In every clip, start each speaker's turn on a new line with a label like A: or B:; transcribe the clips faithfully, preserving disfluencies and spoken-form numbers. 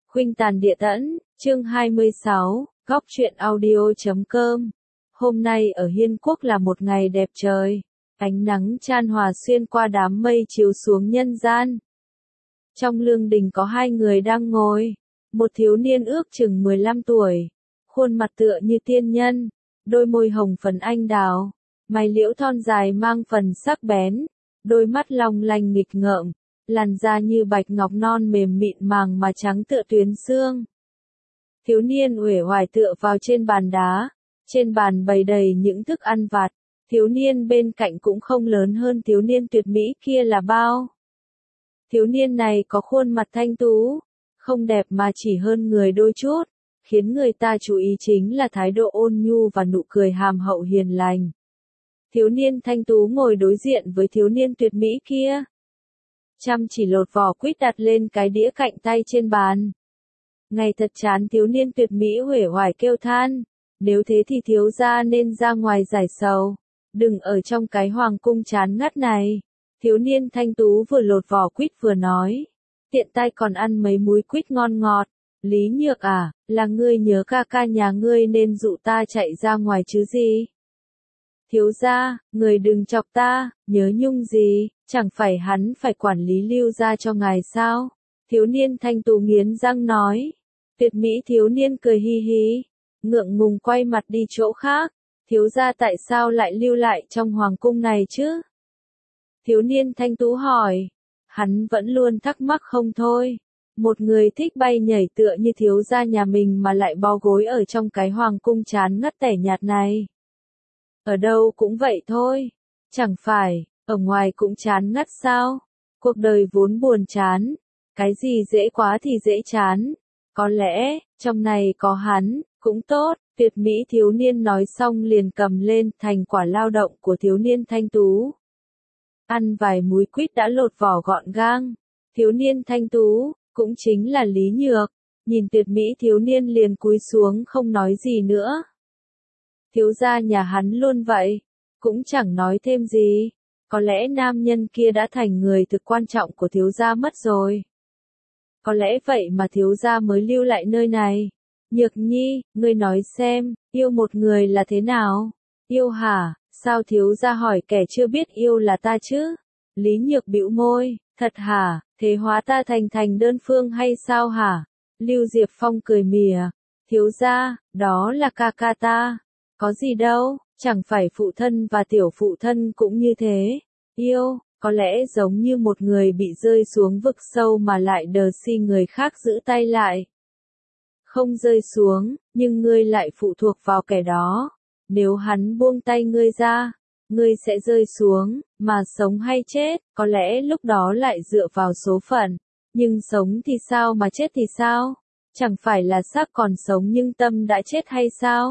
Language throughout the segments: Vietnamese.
A: Khuynh Tàn Địa Tẫn, chương hai mươi sáu, góc truyện audio chấm com. Hôm nay ở Hiên Quốc là một ngày đẹp trời, ánh nắng chan hòa xuyên qua đám mây chiếu xuống nhân gian. Trong lương đình có hai người đang ngồi, một thiếu niên ước chừng mười lăm tuổi, khuôn mặt tựa như tiên nhân, đôi môi hồng phấn anh đào, mày liễu thon dài mang phần sắc bén, đôi mắt long lanh nghịch ngợm, làn da như bạch ngọc non mềm mịn màng mà trắng tựa tuyến xương. Thiếu niên uể oải tựa vào trên bàn đá, trên bàn bày đầy những thức ăn vặt, thiếu niên bên cạnh cũng không lớn hơn thiếu niên tuyệt mỹ kia là bao. Thiếu niên này có khuôn mặt thanh tú, không đẹp mà chỉ hơn người đôi chút, khiến người ta chú ý chính là thái độ ôn nhu và nụ cười hàm hậu hiền lành. Thiếu niên thanh tú ngồi đối diện với thiếu niên tuyệt mỹ kia, chăm chỉ lột vỏ quýt đặt lên cái đĩa cạnh tay trên bàn. Ngày thật chán, thiếu niên tuyệt mỹ uể oải kêu than, nếu thế thì thiếu gia nên ra ngoài giải sầu, đừng ở trong cái hoàng cung chán ngắt này. Thiếu niên thanh tú vừa lột vỏ quýt vừa nói, tiện tay còn ăn mấy múi quýt ngon ngọt. Lý Nhược à, là ngươi nhớ ca ca nhà ngươi nên dụ ta chạy ra ngoài chứ gì? Thiếu gia, người đừng chọc ta, nhớ nhung gì, chẳng phải hắn phải quản lý Lưu gia cho ngài sao? Thiếu niên thanh tú nghiến răng nói. Tuyệt mỹ thiếu niên cười hi hi, ngượng ngùng quay mặt đi chỗ khác. Thiếu gia tại sao lại lưu lại trong hoàng cung này chứ? Thiếu niên thanh tú hỏi. Hắn vẫn luôn thắc mắc không thôi. Một người thích bay nhảy tựa như thiếu gia nhà mình mà lại bó gối ở trong cái hoàng cung chán ngắt tẻ nhạt này. Ở đâu cũng vậy thôi. Chẳng phải, ở ngoài cũng chán ngắt sao? Cuộc đời vốn buồn chán. Cái gì dễ quá thì dễ chán. Có lẽ, trong này có hắn, cũng tốt. Tuyệt mỹ thiếu niên nói xong liền cầm lên thành quả lao động của thiếu niên thanh tú. Ăn vài múi quýt đã lột vỏ gọn gàng. Thiếu niên thanh tú, cũng chính là Lý Nhược, nhìn tuyệt mỹ thiếu niên liền cúi xuống không nói gì nữa. Thiếu gia nhà hắn luôn vậy, cũng chẳng nói thêm gì. Có lẽ nam nhân kia đã thành người thực quan trọng của thiếu gia mất rồi. Có lẽ vậy mà thiếu gia mới lưu lại nơi này. Nhược nhi, ngươi nói xem, yêu một người là thế nào? Yêu hả? Sao thiếu gia hỏi kẻ chưa biết yêu là ta chứ? Lý Nhược bĩu môi, thật hả? Thế hóa ta thành thành đơn phương hay sao hả? Lưu Diệp Phong cười mỉa, thiếu gia, đó là ca ca ta. Có gì đâu, chẳng phải phụ thân và tiểu phụ thân cũng như thế. Yêu, có lẽ giống như một người bị rơi xuống vực sâu mà lại đờ si người khác giữ tay lại. Không rơi xuống, nhưng ngươi lại phụ thuộc vào kẻ đó. Nếu hắn buông tay ngươi ra, ngươi sẽ rơi xuống, mà sống hay chết, có lẽ lúc đó lại dựa vào số phận. Nhưng sống thì sao mà chết thì sao? Chẳng phải là xác còn sống nhưng tâm đã chết hay sao?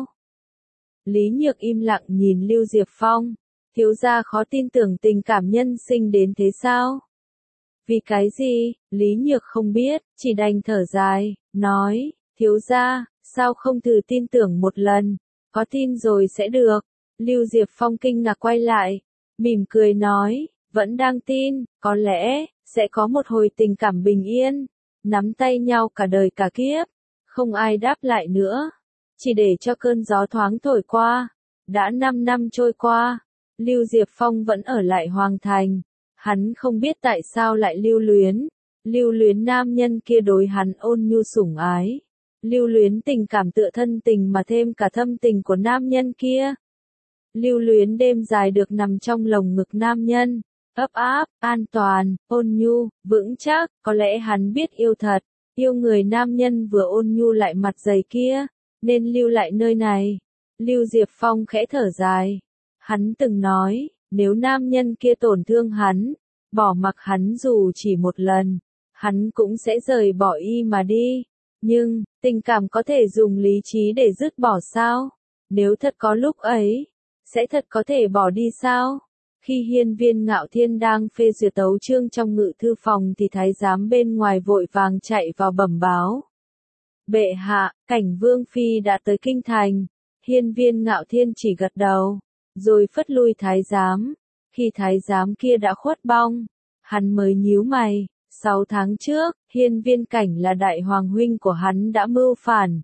A: Lý Nhược im lặng nhìn Lưu Diệp Phong. Thiếu gia khó tin tưởng tình cảm nhân sinh đến thế sao? Vì cái gì? Lý Nhược không biết, chỉ đành thở dài, nói, thiếu gia, sao không thử tin tưởng một lần? Có tin rồi sẽ được. Lưu Diệp Phong kinh ngạc quay lại, mỉm cười nói, vẫn đang tin, có lẽ, sẽ có một hồi tình cảm bình yên, nắm tay nhau cả đời cả kiếp. Không ai đáp lại nữa, chỉ để cho cơn gió thoáng thổi qua. Đã năm năm trôi qua, Lưu Diệp Phong vẫn ở lại Hoàng Thành. Hắn không biết tại sao lại lưu luyến, lưu luyến nam nhân kia đối hắn ôn nhu sủng ái. Lưu luyến tình cảm tựa thân tình mà thêm cả thâm tình của nam nhân kia. Lưu luyến đêm dài được nằm trong lồng ngực nam nhân, ấp áp, an toàn, ôn nhu, vững chắc. Có lẽ hắn biết yêu thật, yêu người nam nhân vừa ôn nhu lại mặt dày kia, nên lưu lại nơi này. Lưu Diệp Phong khẽ thở dài. Hắn từng nói, nếu nam nhân kia tổn thương hắn, bỏ mặc hắn dù chỉ một lần, hắn cũng sẽ rời bỏ y mà đi. Nhưng, tình cảm có thể dùng lý trí để dứt bỏ sao? Nếu thật có lúc ấy, sẽ thật có thể bỏ đi sao? Khi Hiên Viên Ngạo Thiên đang phê duyệt tấu chương trong ngự thư phòng thì thái giám bên ngoài vội vàng chạy vào bẩm báo. Bệ hạ, Cảnh Vương Phi đã tới kinh thành. Hiên Viên Ngạo Thiên chỉ gật đầu, rồi phất lui thái giám. Khi thái giám kia đã khuất bóng, hắn mới nhíu mày. Sáu tháng trước, Hiên Viên Cảnh là đại hoàng huynh của hắn đã mưu phản.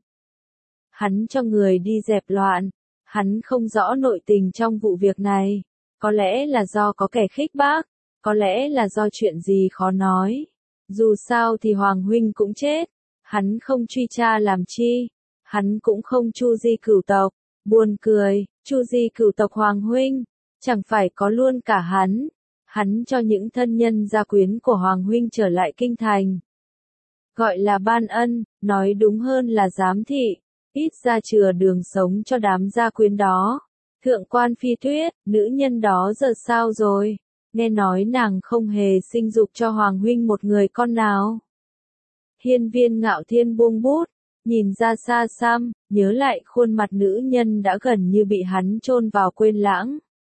A: Hắn cho người đi dẹp loạn, hắn không rõ nội tình trong vụ việc này, có lẽ là do có kẻ khích bác, có lẽ là do chuyện gì khó nói. Dù sao thì hoàng huynh cũng chết, hắn không truy tra làm chi, hắn cũng không chu di cửu tộc, buồn cười, chu di cửu tộc hoàng huynh, chẳng phải có luôn cả hắn, hắn cho những thân nhân gia quyến của hoàng huynh trở lại kinh thành. Gọi là ban ân, nói đúng hơn là giám thị, ít ra chừa đường sống cho đám gia quyến đó. Thượng quan Phi Tuyết, nữ nhân đó giờ sao rồi? Nghe nói nàng không hề sinh dục cho hoàng huynh một người con nào. Hiên Viên Ngạo Thiên buông bút, nhìn ra xa xăm, nhớ lại khuôn mặt nữ nhân đã gần như bị hắn chôn vào quên lãng.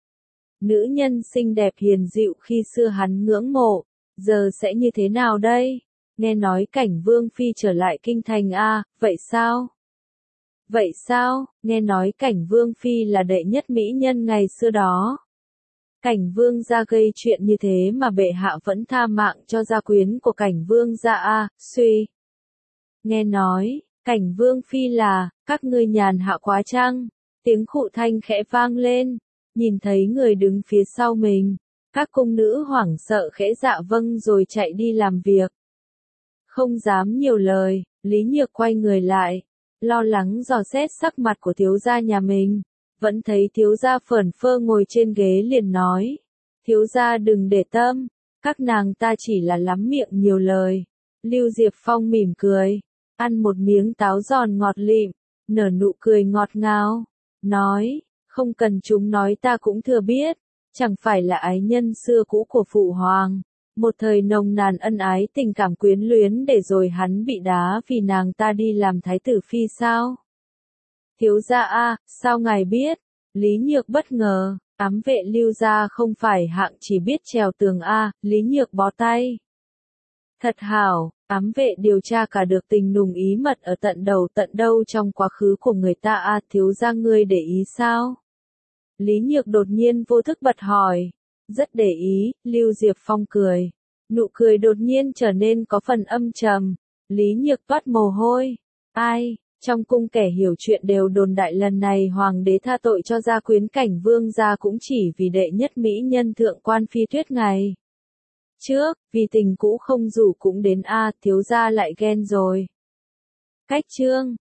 A: Nữ nhân xinh đẹp hiền dịu khi xưa hắn ngưỡng mộ, giờ sẽ như thế nào đây? Nghe nói Cảnh Vương Phi trở lại kinh thành a, vậy sao? Vậy sao, nghe nói Cảnh Vương Phi là đệ nhất mỹ nhân ngày xưa đó. Cảnh Vương gia gây chuyện như thế mà bệ hạ vẫn tha mạng cho gia quyến của Cảnh Vương gia a, suy. Nghe nói, Cảnh Vương Phi là, các ngươi nhàn hạ quá chăng? Tiếng khụ thanh khẽ vang lên, nhìn thấy người đứng phía sau mình, các cung nữ hoảng sợ khẽ dạ vâng rồi chạy đi làm việc. Không dám nhiều lời, Lý Nhược quay người lại, lo lắng dò xét sắc mặt của thiếu gia nhà mình, vẫn thấy thiếu gia phởn phơ ngồi trên ghế liền nói, thiếu gia đừng để tâm, các nàng ta chỉ là lắm miệng nhiều lời. Lưu Diệp Phong mỉm cười, ăn một miếng táo giòn ngọt lịm, nở nụ cười ngọt ngào, nói, không cần chúng nói ta cũng thừa biết, chẳng phải là ái nhân xưa cũ của phụ hoàng. Một thời nồng nàn ân ái tình cảm quyến luyến để rồi hắn bị đá vì nàng ta đi làm thái tử phi sao? Thiếu gia a, sao ngài biết? Lý Nhược bất ngờ, ám vệ Lưu gia không phải hạng chỉ biết trèo tường a, Lý Nhược bó tay. Thật hảo, ám vệ điều tra cả được tình nùng ý mật ở tận đầu tận đâu trong quá khứ của người ta a, thiếu gia ngươi để ý sao? Lý Nhược đột nhiên vô thức bật hỏi. Rất để ý, Lưu Diệp Phong cười. Nụ cười đột nhiên trở nên có phần âm trầm. Lý Nhược toát mồ hôi. Ai, trong cung kẻ hiểu chuyện đều đồn đại lần này hoàng đế tha tội cho gia quyến Cảnh Vương gia cũng chỉ vì đệ nhất mỹ nhân Thượng quan Phi Tuyết ngày trước, vì tình cũ không rủ cũng đến a, thiếu gia lại ghen rồi. Cách chương